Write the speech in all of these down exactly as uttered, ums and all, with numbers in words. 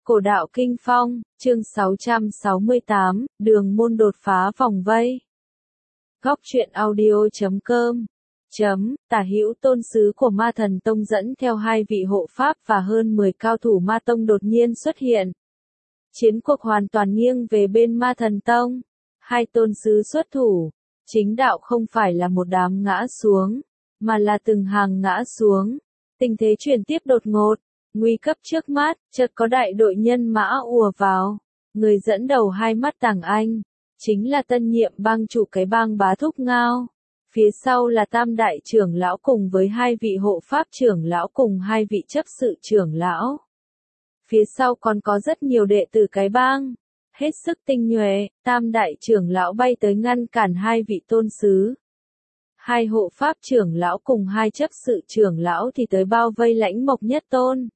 Cổ đạo Kinh Phong, chương sáu trăm sáu mươi tám, Đường Môn đột phá vòng vây. Góc truyện audio chấm com chấm, Tả Hữu Tôn sứ của Ma Thần Tông dẫn theo hai vị hộ pháp và hơn mười cao thủ Ma Tông đột nhiên xuất hiện. Chiến cuộc hoàn toàn nghiêng về bên Ma Thần Tông. Hai tôn sứ xuất thủ, chính đạo không phải là một đám ngã xuống, mà là từng hàng ngã xuống. Tình thế chuyển tiếp đột ngột. Nguy cấp trước mắt, chợt có đại đội nhân mã ùa vào. Người dẫn đầu hai mắt Tàng Anh, chính là tân nhiệm bang chủ cái bang Bá Thúc Ngao. Phía sau là tam đại trưởng lão cùng với hai vị hộ pháp trưởng lão cùng hai vị chấp sự trưởng lão. Phía sau còn có rất nhiều đệ tử cái bang. Hết sức tinh nhuệ, tam đại trưởng lão bay tới ngăn cản hai vị tôn sứ. Hai hộ pháp trưởng lão cùng hai chấp sự trưởng lão thì tới bao vây Lãnh Mộc Nhất Tôn.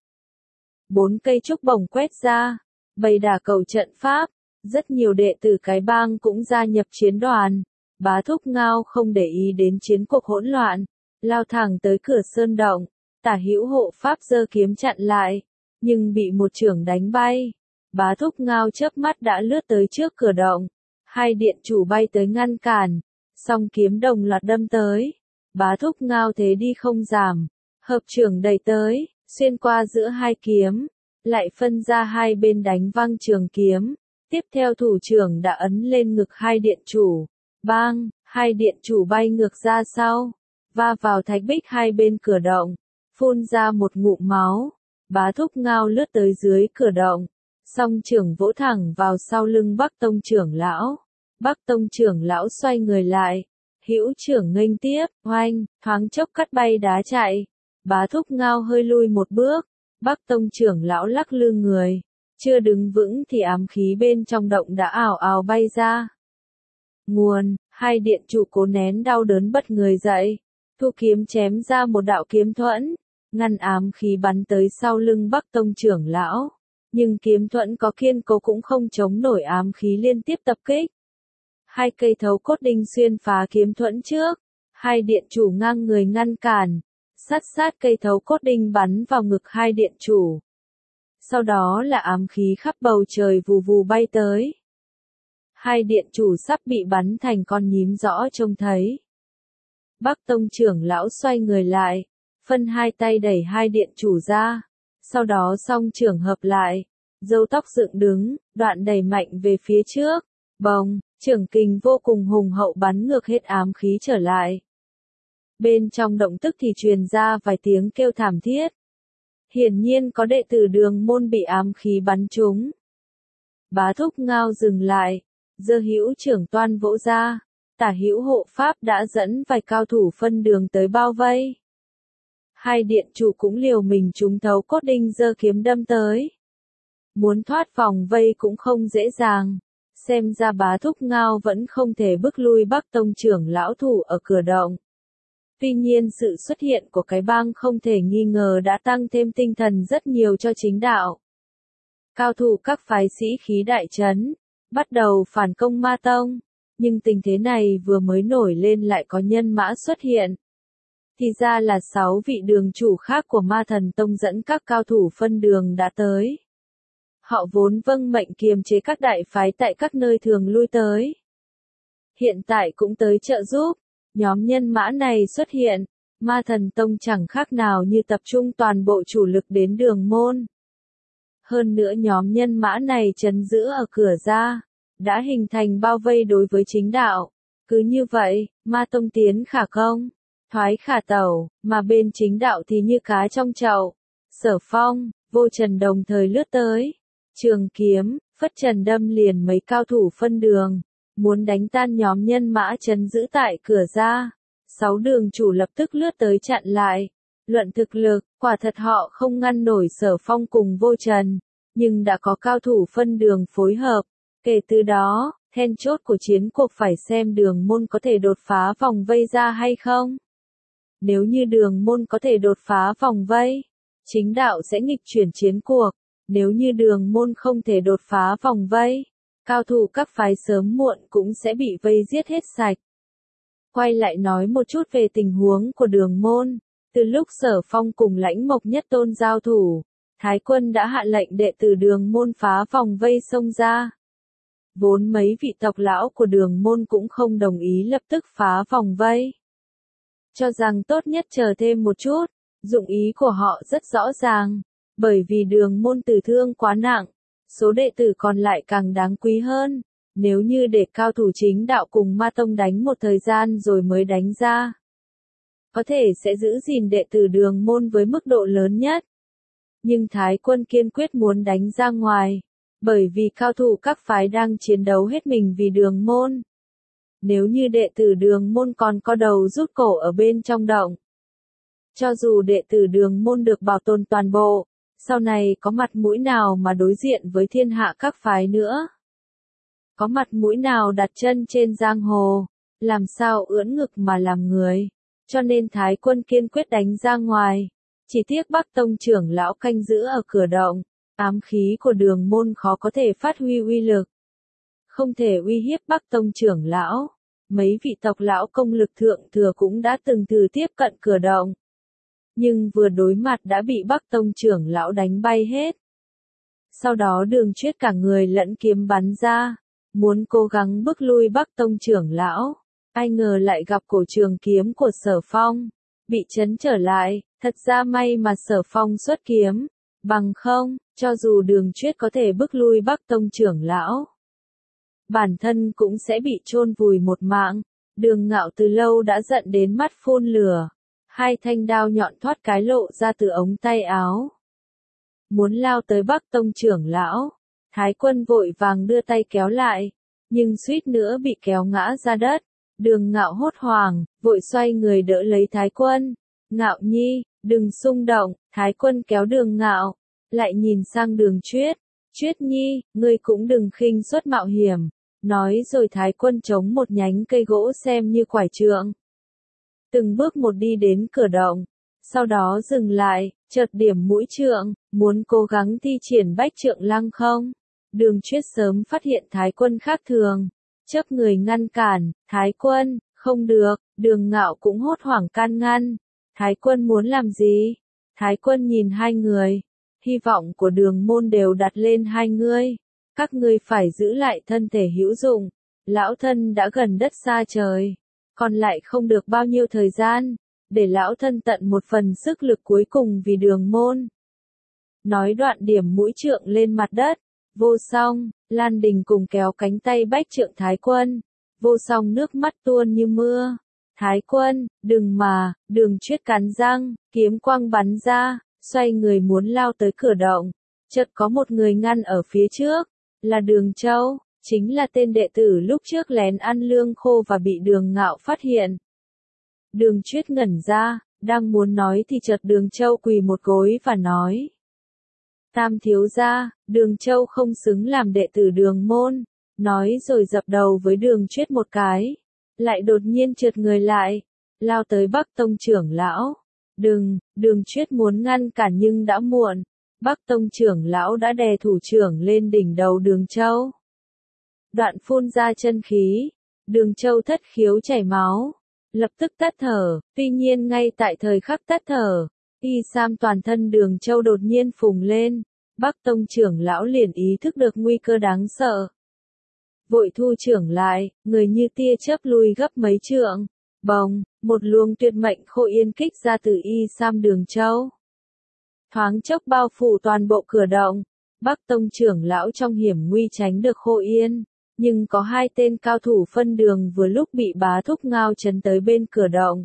Bốn cây trúc bổng quét ra, bày đả cầu trận pháp, rất nhiều đệ tử cái bang cũng gia nhập chiến đoàn. Bá Thúc Ngao không để ý đến chiến cuộc hỗn loạn, lao thẳng tới cửa sơn động. Tả Hữu hộ pháp giơ kiếm chặn lại, nhưng bị một chưởng đánh bay. Bá Thúc Ngao chớp mắt đã lướt tới trước cửa động, hai điện chủ bay tới ngăn cản, song kiếm đồng loạt đâm tới. Bá Thúc Ngao thế đi không giảm, hợp chưởng đẩy tới, xuyên qua giữa hai kiếm, lại phân ra hai bên đánh văng trường kiếm. Tiếp theo thủ trưởng đã ấn lên ngực hai điện chủ, bang, hai điện chủ bay ngược ra sau, va vào thạch bích hai bên cửa động, phun ra một ngụm máu. Bá Thúc Ngao lướt tới dưới cửa động, song trưởng vỗ thẳng vào sau lưng Bắc Tông trưởng lão. Bắc Tông trưởng lão xoay người lại, hữu trưởng nghênh tiếp, oanh, thoáng chốc cắt bay đá chạy. Bá Thúc Ngao hơi lui một bước, Bắc Tông trưởng lão lắc lư người, chưa đứng vững thì ám khí bên trong động đã ào ào bay ra. Nguồn, hai điện chủ cố nén đau đớn bật người dậy, thu kiếm chém ra một đạo kiếm thuẫn, ngăn ám khí bắn tới sau lưng Bắc Tông trưởng lão. Nhưng kiếm thuẫn có kiên cố cũng không chống nổi ám khí liên tiếp tập kích. Hai cây thấu cốt đinh xuyên phá kiếm thuẫn trước, hai điện chủ ngang người ngăn cản, sát sát cây thấu cốt đinh bắn vào ngực hai điện chủ. Sau đó là ám khí khắp bầu trời vù vù bay tới. Hai điện chủ sắp bị bắn thành con nhím rõ trông thấy. Bắc Tông trưởng lão xoay người lại, phân hai tay đẩy hai điện chủ ra, sau đó song trưởng hợp lại, râu tóc dựng đứng, đoạn đẩy mạnh về phía trước, bồng, trưởng kình vô cùng hùng hậu bắn ngược hết ám khí trở lại. Bên trong động tức thì truyền ra vài tiếng kêu thảm thiết. Hiển nhiên có đệ tử Đường Môn bị ám khí bắn trúng. Bá Thúc Ngao dừng lại, giơ hữu trưởng toan vỗ ra, Tả Hữu hộ pháp đã dẫn vài cao thủ phân đường tới bao vây. Hai điện chủ cũng liều mình trúng thấu cốt đinh giơ kiếm đâm tới. Muốn thoát vòng vây cũng không dễ dàng, xem ra Bá Thúc Ngao vẫn không thể bức lui Bắc Tông trưởng lão thủ ở cửa động. Tuy nhiên sự xuất hiện của cái bang không thể nghi ngờ đã tăng thêm tinh thần rất nhiều cho chính đạo. Cao thủ các phái sĩ khí đại trấn, bắt đầu phản công Ma Tông, nhưng tình thế này vừa mới nổi lên lại có nhân mã xuất hiện. Thì ra là sáu vị đường chủ khác của Ma Thần Tông dẫn các cao thủ phân đường đã tới. Họ vốn vâng mệnh kiềm chế các đại phái tại các nơi thường lui tới. Hiện tại cũng tới trợ giúp. Nhóm nhân mã này xuất hiện, Ma Thần Tông chẳng khác nào như tập trung toàn bộ chủ lực đến Đường Môn. Hơn nữa nhóm nhân mã này trấn giữ ở cửa ra, đã hình thành bao vây đối với chính đạo. Cứ như vậy, Ma Tông tiến khả công, thoái khả tẩu, mà bên chính đạo thì như cá trong chậu. Sở Phong, Vô Trần đồng thời lướt tới, trường kiếm, phất trần đâm liền mấy cao thủ phân đường. Muốn đánh tan nhóm nhân mã trấn giữ tại cửa ra. Sáu đường chủ lập tức lướt tới chặn lại. Luận thực lực, quả thật họ không ngăn nổi Sở Phong cùng Vô Trần, nhưng đã có cao thủ phân đường phối hợp. Kể từ đó, then chốt của chiến cuộc phải xem Đường Môn có thể đột phá vòng vây ra hay không. Nếu như Đường Môn có thể đột phá vòng vây, chính đạo sẽ nghịch chuyển chiến cuộc. Nếu như Đường Môn không thể đột phá vòng vây, cao thủ các phái sớm muộn cũng sẽ bị vây giết hết sạch. Quay lại nói một chút về tình huống của Đường Môn. Từ lúc Sở Phong cùng Lãnh Mộc Nhất Tôn giao thủ, Thái quân đã hạ lệnh đệ tử Đường môn phá vòng vây xông ra. Vốn mấy vị tộc lão của Đường môn cũng không đồng ý lập tức phá vòng vây. Cho rằng tốt nhất chờ thêm một chút, dụng ý của họ rất rõ ràng, bởi vì Đường môn tử thương quá nặng, số đệ tử còn lại càng đáng quý hơn, nếu như để cao thủ chính đạo cùng Ma tông đánh một thời gian rồi mới đánh ra, có thể sẽ giữ gìn đệ tử Đường môn với mức độ lớn nhất. Nhưng Thái quân kiên quyết muốn đánh ra ngoài, bởi vì cao thủ các phái đang chiến đấu hết mình vì Đường môn. Nếu như đệ tử Đường môn còn có đầu rút cổ ở bên trong động, cho dù đệ tử Đường môn được bảo tồn toàn bộ, sau này có mặt mũi nào mà đối diện với thiên hạ các phái nữa? Có mặt mũi nào đặt chân trên giang hồ, làm sao ưỡn ngực mà làm người? Cho nên Thái quân kiên quyết đánh ra ngoài. Chỉ tiếc Bắc tông trưởng lão canh giữ ở cửa động, ám khí của Đường môn khó có thể phát huy uy lực. Không thể uy hiếp Bắc tông trưởng lão. Mấy vị tộc lão công lực thượng thừa cũng đã từng thử tiếp cận cửa động. Nhưng vừa đối mặt đã bị Bắc tông trưởng lão đánh bay hết. Sau đó Đường Chuyết cả người lẫn kiếm bắn ra, muốn cố gắng bức lui Bắc tông trưởng lão. Ai ngờ lại gặp cổ trường kiếm của Sở Phong, bị chấn trở lại. Thật ra may mà Sở Phong xuất kiếm, bằng không, cho dù Đường Chuyết có thể bức lui Bắc tông trưởng lão, bản thân cũng sẽ bị chôn vùi một mạng. Đường Ngạo từ lâu đã giận đến mắt phun lửa, hai thanh đao nhọn thoát cái lộ ra từ ống tay áo, muốn lao tới Bắc tông trưởng lão. Thái quân vội vàng đưa tay kéo lại, nhưng suýt nữa bị kéo ngã ra đất. Đường Ngạo hốt hoảng, vội xoay người đỡ lấy Thái quân. Ngạo nhi, đừng xung động. Thái quân kéo Đường Ngạo, lại nhìn sang Đường Chuyết. Chuyết nhi, ngươi cũng đừng khinh suất mạo hiểm. Nói rồi Thái quân chống một nhánh cây gỗ xem như quải trượng, từng bước một đi đến cửa động, sau đó dừng lại, chợt điểm mũi trượng, muốn cố gắng thi triển bách trượng lăng không. Đường Chuyết sớm phát hiện Thái quân khác thường, chớp người ngăn cản. Thái quân, không được. Đường Ngạo cũng hốt hoảng can ngăn. Thái quân muốn làm gì? Thái quân nhìn hai người, hy vọng của Đường môn đều đặt lên hai ngươi. Các ngươi phải giữ lại thân thể hữu dụng. Lão thân đã gần đất xa trời, còn lại không được bao nhiêu thời gian, để lão thân tận một phần sức lực cuối cùng vì Đường môn. Nói đoạn điểm mũi trượng lên mặt đất. Vô Song, Lan Đình cùng kéo cánh tay bách trượng Thái quân. Vô Song nước mắt tuôn như mưa. Thái quân, đừng mà. Đường Chuyết cắn răng, kiếm quang bắn ra, xoay người muốn lao tới cửa động. Chợt có một người ngăn ở phía trước, là Đường Châu, chính là tên đệ tử lúc trước lén ăn lương khô và bị Đường Ngạo phát hiện. Đường Chuyết ngẩn ra, đang muốn nói thì chợt Đường Châu quỳ một gối và nói: Tam thiếu gia, Đường Châu không xứng làm đệ tử Đường môn. Nói rồi dập đầu với Đường Chuyết một cái, lại đột nhiên trượt người lại, lao tới Bắc tông trưởng lão. Đừng, Đường Chuyết muốn ngăn cản nhưng đã muộn. Bắc tông trưởng lão đã đè thủ trưởng lên đỉnh đầu Đường Châu. Đoạn phun ra chân khí, Đường Châu thất khiếu chảy máu, lập tức tắt thở. Tuy nhiên ngay tại thời khắc tắt thở, y sam toàn thân Đường Châu đột nhiên phùng lên. Bắc tông trưởng lão liền ý thức được nguy cơ đáng sợ, vội thu trưởng lại, người như tia chớp lui gấp mấy trượng. Bồng, một luồng tuyệt mệnh khô yên kích ra từ y sam Đường Châu, thoáng chốc bao phủ toàn bộ cửa động. Bắc tông trưởng lão trong hiểm nguy tránh được khô yên, nhưng có hai tên cao thủ phân đường vừa lúc bị bá thúc Ngao chấn tới bên cửa động.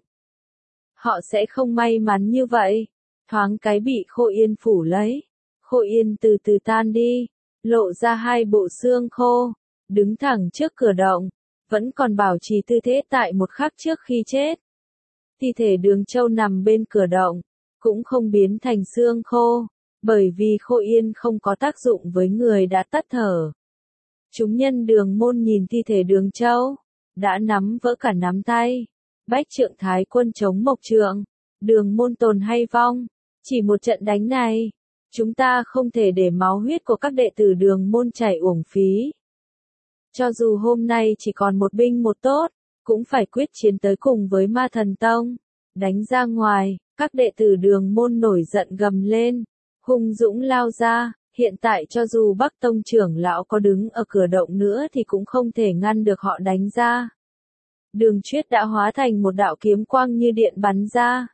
Họ sẽ không may mắn như vậy, thoáng cái bị khô yên phủ lấy. Khô yên từ từ tan đi, lộ ra hai bộ xương khô, đứng thẳng trước cửa động, vẫn còn bảo trì tư thế tại một khắc trước khi chết. Thi thể Đường Châu nằm bên cửa động, cũng không biến thành xương khô, bởi vì khô yên không có tác dụng với người đã tắt thở. Chúng nhân Đường môn nhìn thi thể Đường Châu, đã nắm vỡ cả nắm tay. Bách trượng Thái quân chống mộc trượng, Đường môn tồn hay vong, chỉ một trận đánh này, chúng ta không thể để máu huyết của các đệ tử Đường môn chảy uổng phí. Cho dù hôm nay chỉ còn một binh một tốt, cũng phải quyết chiến tới cùng với Ma Thần Tông. Đánh ra ngoài, các đệ tử Đường môn nổi giận gầm lên, hung dũng lao ra, hiện tại cho dù Bắc Tông trưởng lão có đứng ở cửa động nữa thì cũng không thể ngăn được họ đánh ra. Đường Chuyết đã hóa thành một đạo kiếm quang như điện bắn ra.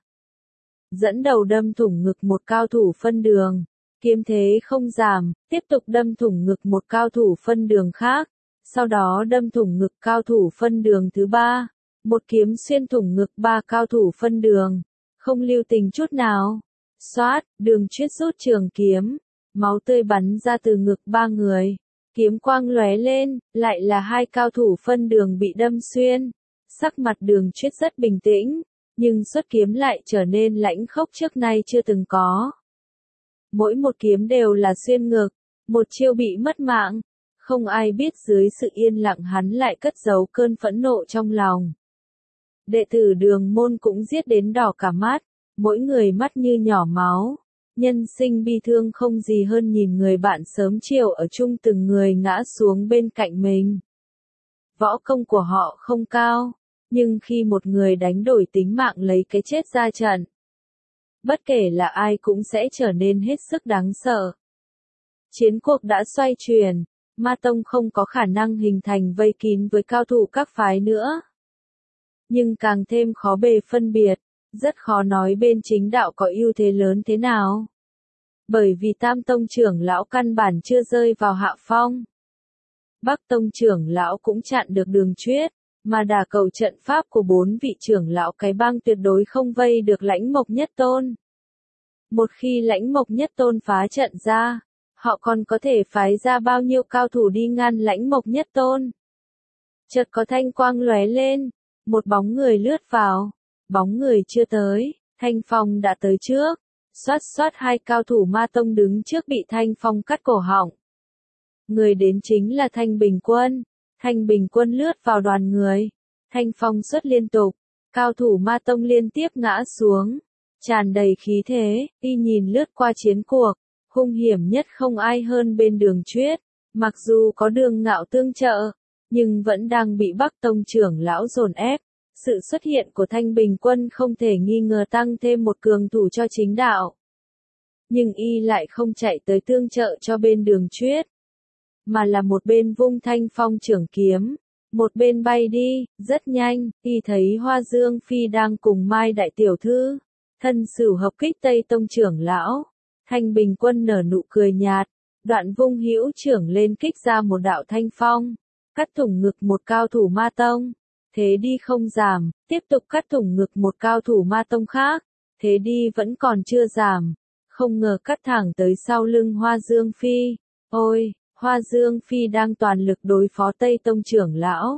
Dẫn đầu đâm thủng ngực một cao thủ phân đường. Kiếm thế không giảm, tiếp tục đâm thủng ngực một cao thủ phân đường khác. Sau đó đâm thủng ngực cao thủ phân đường thứ ba. Một kiếm xuyên thủng ngực ba cao thủ phân đường. Không lưu tình chút nào. Xoát, Đường Chuyết rút trường kiếm. Máu tươi bắn ra từ ngực ba người. Kiếm quang lóe lên, lại là hai cao thủ phân đường bị đâm xuyên. Sắc mặt Đường Chuyết rất bình tĩnh, nhưng xuất kiếm lại trở nên lãnh khốc trước nay chưa từng có. Mỗi một kiếm đều là xuyên ngực, một chiêu bị mất mạng. Không ai biết dưới sự yên lặng hắn lại cất giấu cơn phẫn nộ trong lòng. Đệ tử Đường môn cũng giết đến đỏ cả mắt, mỗi người mắt như nhỏ máu. Nhân sinh bi thương không gì hơn nhìn người bạn sớm chiều ở chung từng người ngã xuống bên cạnh mình. Võ công của họ không cao, nhưng khi một người đánh đổi tính mạng lấy cái chết ra trận, bất kể là ai cũng sẽ trở nên hết sức đáng sợ. Chiến cuộc đã xoay chuyển, Ma Tông không có khả năng hình thành vây kín với cao thủ các phái nữa. Nhưng càng thêm khó bề phân biệt, rất khó nói bên chính đạo có ưu thế lớn thế nào. Bởi vì Tam Tông trưởng lão căn bản chưa rơi vào hạ phong. Bắc Tông trưởng lão cũng chặn được Đường Chuyết, mà đả cầu trận pháp của bốn vị trưởng lão cái bang tuyệt đối không vây được Lãnh Mộc Nhất Tôn. Một khi Lãnh Mộc Nhất Tôn phá trận ra, họ còn có thể phái ra bao nhiêu cao thủ đi ngăn Lãnh Mộc Nhất Tôn. Chợt có thanh quang lóe lên, một bóng người lướt vào, bóng người chưa tới, Thanh Phong đã tới trước. Xoát xoát hai cao thủ Ma Tông đứng trước bị Thanh Phong cắt cổ họng. Người đến chính là Thanh Bình Quân. Thanh Bình Quân lướt vào đoàn người. Thanh Phong xuất liên tục. Cao thủ Ma Tông liên tiếp ngã xuống. Tràn đầy khí thế, y nhìn lướt qua chiến cuộc. Hung hiểm nhất không ai hơn bên Đường Chuyết. Mặc dù có Đường Ngạo tương trợ, nhưng vẫn đang bị Bắc Tông trưởng lão dồn ép. Sự xuất hiện của Thanh Bình Quân không thể nghi ngờ tăng thêm một cường thủ cho chính đạo. Nhưng y lại không chạy tới tương trợ cho bên Đường Chuyết, mà là một bên vung Thanh Phong trưởng kiếm, một bên bay đi, rất nhanh, y thấy Hoa Dương Phi đang cùng Mai Đại Tiểu Thư, thân sửu hợp kích Tây Tông trưởng lão. Thanh Bình Quân nở nụ cười nhạt, đoạn vung hữu trưởng lên kích ra một đạo thanh phong, cắt thủng ngực một cao thủ Ma Tông. Thế đi không giảm, tiếp tục cắt thủng ngực một cao thủ Ma Tông khác, thế đi vẫn còn chưa giảm, không ngờ cắt thẳng tới sau lưng Hoa Dương Phi. Ôi, Hoa Dương Phi đang toàn lực đối phó Tây Tông trưởng lão.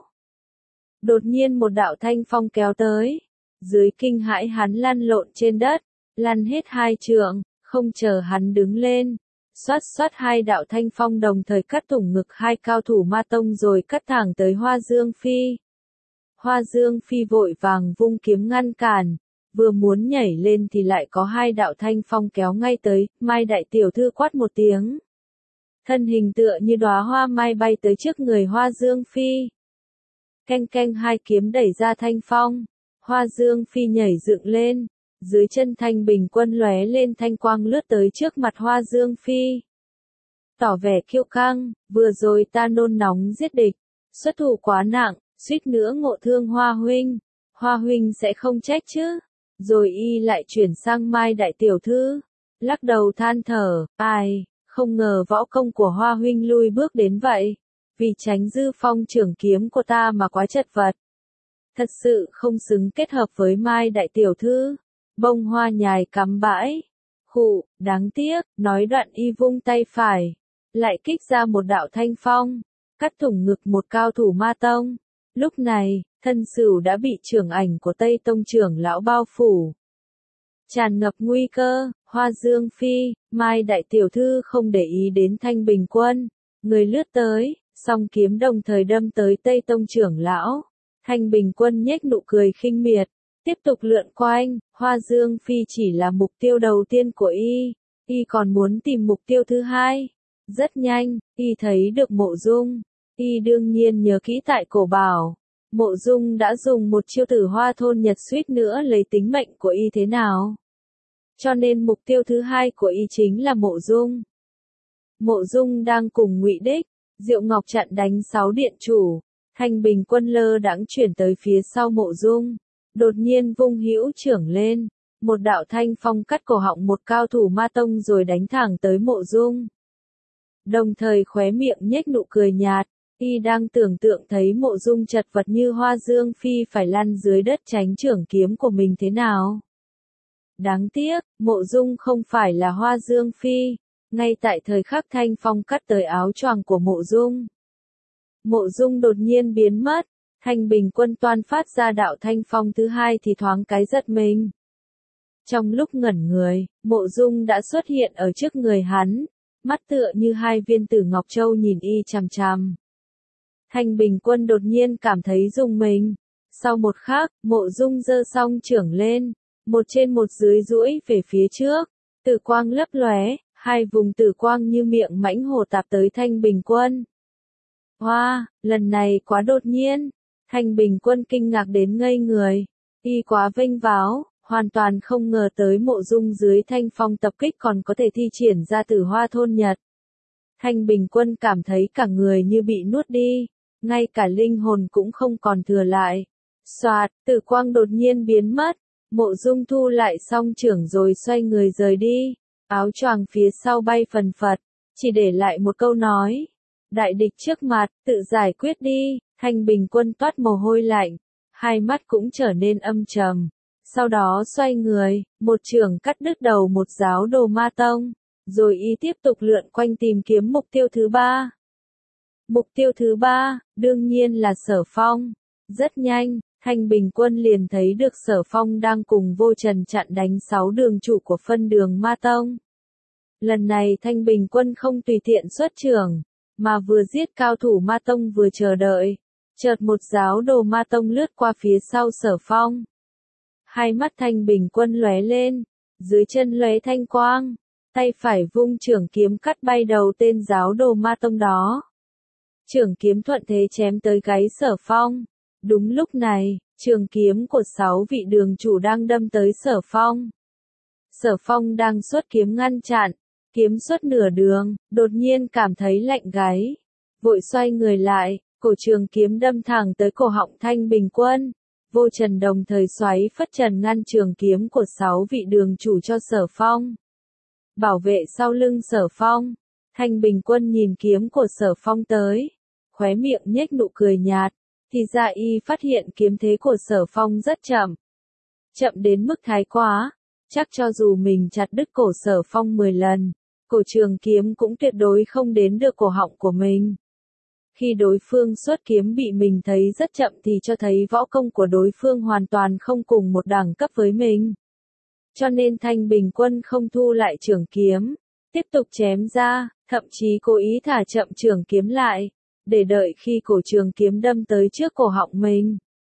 Đột nhiên một đạo thanh phong kéo tới, dưới kinh hãi hắn lăn lộn trên đất, lăn hết hai trượng, không chờ hắn đứng lên. Xoát xoát hai đạo thanh phong đồng thời cắt thủng ngực hai cao thủ Ma Tông rồi cắt thẳng tới Hoa Dương Phi. Hoa Dương Phi vội vàng vung kiếm ngăn cản, vừa muốn nhảy lên thì lại có hai đạo thanh phong kéo ngay tới. Mai Đại Tiểu Thư quát một tiếng. Thân hình tựa như đóa hoa mai bay tới trước người Hoa Dương Phi. Canh canh hai kiếm đẩy ra thanh phong, Hoa Dương Phi nhảy dựng lên, dưới chân Thanh Bình Quân lóe lên thanh quang lướt tới trước mặt Hoa Dương Phi. Tỏ vẻ kiêu căng, vừa rồi ta nôn nóng giết địch, xuất thủ quá nặng, suýt nữa ngộ thương Hoa huynh, Hoa huynh sẽ không trách chứ. Rồi y lại chuyển sang Mai Đại Tiểu Thư, lắc đầu than thở, ai, không ngờ võ công của Hoa huynh lui bước đến vậy, vì tránh dư phong trưởng kiếm của ta mà quá chật vật. Thật sự không xứng kết hợp với Mai Đại Tiểu Thư. Bông hoa nhài cắm bãi. Khụ, đáng tiếc, nói đoạn y vung tay phải, lại kích ra một đạo thanh phong, cắt thủng ngực một cao thủ Ma Tông. Lúc này, thân sửu đã bị trưởng ảnh của Tây Tông trưởng lão bao phủ. Tràn ngập nguy cơ, Hoa Dương Phi, Mai Đại Tiểu Thư không để ý đến Thanh Bình Quân. Người lướt tới, song kiếm đồng thời đâm tới Tây Tông trưởng lão. Thanh Bình Quân nhếch nụ cười khinh miệt, tiếp tục lượn quanh. Hoa Dương Phi chỉ là mục tiêu đầu tiên của y, y còn muốn tìm mục tiêu thứ hai. Rất nhanh, y thấy được Mộ Dung. Y đương nhiên nhớ kỹ tại cổ bảo, Mộ Dung đã dùng một chiêu tử Hoa thôn Nhật suýt nữa lấy tính mệnh của y thế nào. cho nên mục tiêu thứ hai của y chính là Mộ Dung. Mộ Dung đang cùng Ngụy Đích, Diệu Ngọc chặn đánh sáu điện chủ, Thanh Bình quân lơ đãng chuyển tới phía sau Mộ Dung, đột nhiên vung hữu trưởng lên, một đạo thanh phong cắt cổ họng một cao thủ ma tông rồi đánh thẳng tới Mộ Dung. Đồng thời khóe miệng nhếch nụ cười nhạt, y đang tưởng tượng thấy Mộ Dung chật vật như hoa dương phi phải lăn dưới đất tránh trưởng kiếm của mình thế nào. Đáng tiếc, Mộ Dung không phải là hoa dương phi, ngay tại thời khắc thanh phong cắt tới áo choàng của Mộ Dung. Mộ Dung đột nhiên biến mất, Thanh Bình quân toan phát ra đạo thanh phong thứ hai thì thoáng cái giật mình. Trong lúc ngẩn người, Mộ Dung đã xuất hiện ở trước người hắn, mắt tựa như hai viên tử ngọc châu nhìn y chằm chằm. Thanh Bình quân đột nhiên cảm thấy rùng mình. Sau một khắc, Mộ Dung giơ song trưởng lên, một trên một dưới duỗi về phía trước, tử quang lấp lóe, hai vùng tử quang như miệng mãnh hổ tạp tới Thanh Bình quân. Hoa, wow, lần này quá đột nhiên, Thanh Bình quân kinh ngạc đến ngây người, y quá vênh váo, hoàn toàn không ngờ tới Mộ Dung dưới thanh phong tập kích còn có thể thi triển ra Tử Hoa thôn nhật. Thanh Bình quân cảm thấy cả người như bị nuốt đi, ngay cả linh hồn cũng không còn thừa lại. Soạt, tử quang đột nhiên biến mất, Mộ Dung thu lại song trưởng rồi xoay người rời đi, áo choàng phía sau bay phần phật, chỉ để lại một câu nói. Đại địch trước mặt, tự giải quyết đi. Thanh Bình quân toát mồ hôi lạnh, hai mắt cũng trở nên âm trầm. Sau đó xoay người, một trường cắt đứt đầu một giáo đồ ma tông, rồi y tiếp tục lượn quanh tìm kiếm mục tiêu thứ ba. Mục tiêu thứ ba, đương nhiên là Sở Phong. Rất nhanh, Thanh Bình quân liền thấy được Sở Phong đang cùng Vô Trần chặn đánh sáu đường chủ của phân đường ma tông. Lần này Thanh Bình quân không tùy tiện xuất trường, mà vừa giết cao thủ ma tông vừa chờ đợi. Chợt một giáo đồ ma tông lướt qua phía sau Sở Phong. Hai mắt Thanh Bình quân lóe lên, dưới chân lóe thanh quang, tay phải vung trưởng kiếm cắt bay đầu tên giáo đồ ma tông đó. Trưởng kiếm thuận thế chém tới gáy Sở Phong. Đúng lúc này, trường kiếm của sáu vị đường chủ đang đâm tới Sở Phong. Sở Phong đang xuất kiếm ngăn chặn, kiếm xuất nửa đường, đột nhiên cảm thấy lạnh gáy, vội xoay người lại, cổ trường kiếm đâm thẳng tới cổ họng Thanh Bình quân. Vô Trần đồng thời xoáy phất trần ngăn trường kiếm của sáu vị đường chủ cho Sở Phong. Bảo vệ sau lưng Sở Phong, Thanh Bình quân nhìn kiếm của Sở Phong tới, khóe miệng nhếch nụ cười nhạt, thì ra y phát hiện kiếm thế của Sở Phong rất chậm. Chậm đến mức thái quá, chắc cho dù mình chặt đứt cổ Sở Phong mười lần, cổ trường kiếm cũng tuyệt đối không đến được cổ họng của mình. Khi đối phương xuất kiếm bị mình thấy rất chậm thì cho thấy võ công của đối phương hoàn toàn không cùng một đẳng cấp với mình. Cho nên Thanh Bình quân không thu lại trường kiếm, tiếp tục chém ra, thậm chí cố ý thả chậm trường kiếm lại, để đợi khi cổ trường kiếm đâm tới trước cổ họng mình.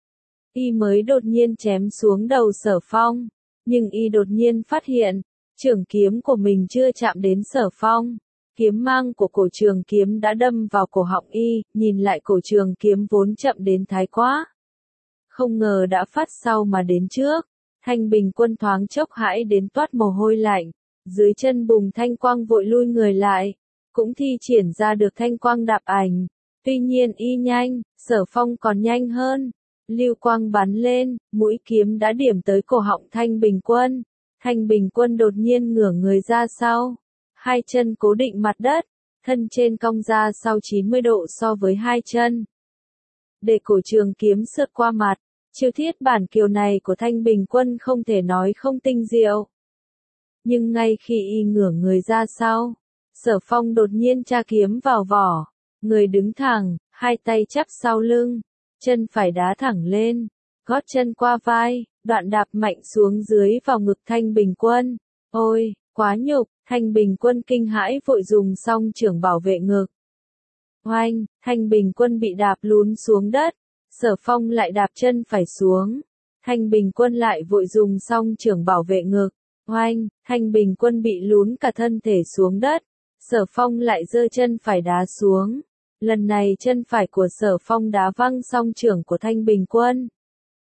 Y mới đột nhiên chém xuống đầu Sở Phong, nhưng y đột nhiên phát hiện, trường kiếm của mình chưa chạm đến Sở Phong. Kiếm mang của cổ trường kiếm đã đâm vào cổ họng y, nhìn lại cổ trường kiếm vốn chậm đến thái quá. Không ngờ đã phát sau mà đến trước. Thanh Bình quân thoáng chốc hãi đến toát mồ hôi lạnh, dưới chân bùng thanh quang vội lui người lại, cũng thi triển ra được thanh quang đạp ảnh. Tuy nhiên y nhanh, Sở Phong còn nhanh hơn. Lưu quang bắn lên, mũi kiếm đã điểm tới cổ họng Thanh Bình quân. Thanh Bình quân đột nhiên ngửa người ra sau. Hai chân cố định mặt đất, thân trên cong ra sau chín mươi độ so với hai chân. Để cổ trường kiếm sượt qua mặt, chiêu thiết bản kiều này của Thanh Bình quân không thể nói không tinh diệu. Nhưng ngay khi y ngửa người ra sau, Sở Phong đột nhiên tra kiếm vào vỏ, người đứng thẳng, hai tay chắp sau lưng, chân phải đá thẳng lên, gót chân qua vai, đoạn đạp mạnh xuống dưới vào ngực Thanh Bình quân. Ôi, quá nhục! Thanh Bình quân kinh hãi vội dùng song trưởng bảo vệ ngực. Oanh, Thanh Bình quân bị đạp lún xuống đất, Sở Phong lại đạp chân phải xuống. Thanh Bình quân lại vội dùng song trưởng bảo vệ ngực. Oanh, Thanh Bình quân bị lún cả thân thể xuống đất, Sở Phong lại giơ chân phải đá xuống. Lần này chân phải của Sở Phong đá văng song trưởng của Thanh Bình quân.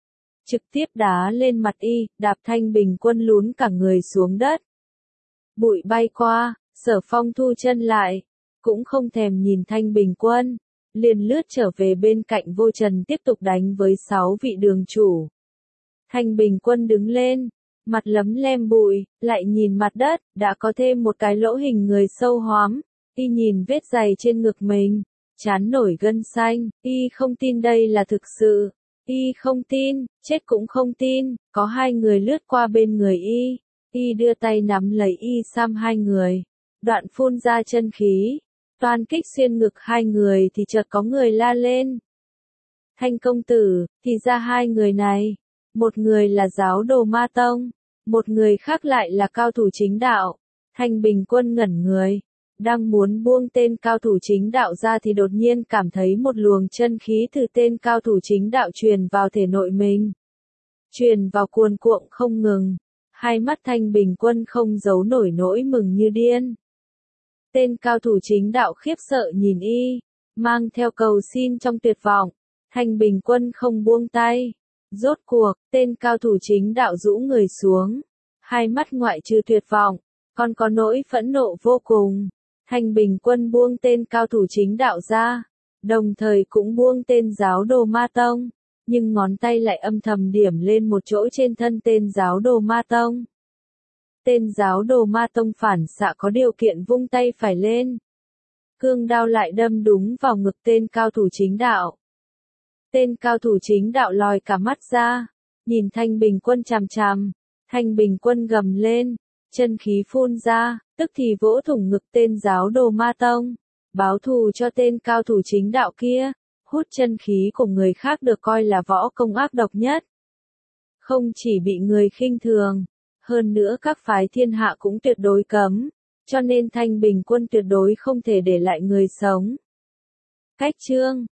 trực tiếp đá lên mặt y, đạp Thanh Bình Quân lún cả người xuống đất. Bụi bay qua, Sở Phong thu chân lại, cũng không thèm nhìn Thanh Bình Quân, liền lướt trở về bên cạnh Vô Trần tiếp tục đánh với sáu vị đường chủ. Thanh Bình Quân đứng lên, mặt lấm lem bụi, lại nhìn mặt đất, đã có thêm một cái lỗ hình người sâu hoắm, y nhìn vết giày trên ngực mình, trán nổi gân xanh, y không tin đây là thực sự, y không tin, chết cũng không tin, có hai người lướt qua bên người y, y đưa tay nắm lấy y xăm hai người, đoạn phun ra chân khí, toàn kích xuyên ngực hai người thì chợt có người la lên. Thanh công tử, thì ra hai người này, một người là giáo đồ Ma Tông, một người khác lại là cao thủ chính đạo. Thanh Bình Quân ngẩn người, đang muốn buông tên cao thủ chính đạo ra thì đột nhiên cảm thấy một luồng chân khí từ tên cao thủ chính đạo truyền vào thể nội mình. Truyền vào cuồn cuộn không ngừng, hai mắt Thanh Bình Quân không giấu nổi nỗi mừng như điên. Tên cao thủ chính đạo khiếp sợ nhìn y, mang theo cầu xin trong tuyệt vọng. Thanh Bình Quân không buông tay. Rốt cuộc, tên cao thủ chính đạo rũ người xuống. Hai mắt ngoại trừ tuyệt vọng, còn có nỗi phẫn nộ vô cùng. Thanh Bình Quân buông tên cao thủ chính đạo ra, đồng thời cũng buông tên giáo đồ Ma Tông, nhưng ngón tay lại âm thầm điểm lên một chỗ trên thân tên giáo đồ Ma Tông. Tên giáo đồ Ma Tông phản xạ có điều kiện vung tay phải lên. Cương đao lại đâm đúng vào ngực tên cao thủ chính đạo. Tên cao thủ chính đạo lòi cả mắt ra, nhìn Thanh Bình Quân chằm chằm. Thanh Bình Quân gầm lên, chân khí phun ra, tức thì vỗ thủng ngực tên giáo đồ Ma Tông, báo thù cho tên cao thủ chính đạo kia. Hút chân khí của người khác được coi là võ công ác độc nhất. Không chỉ bị người khinh thường, hơn nữa các phái thiên hạ cũng tuyệt đối cấm, cho nên Thanh Bình Quân tuyệt đối không thể để lại người sống. Cách chương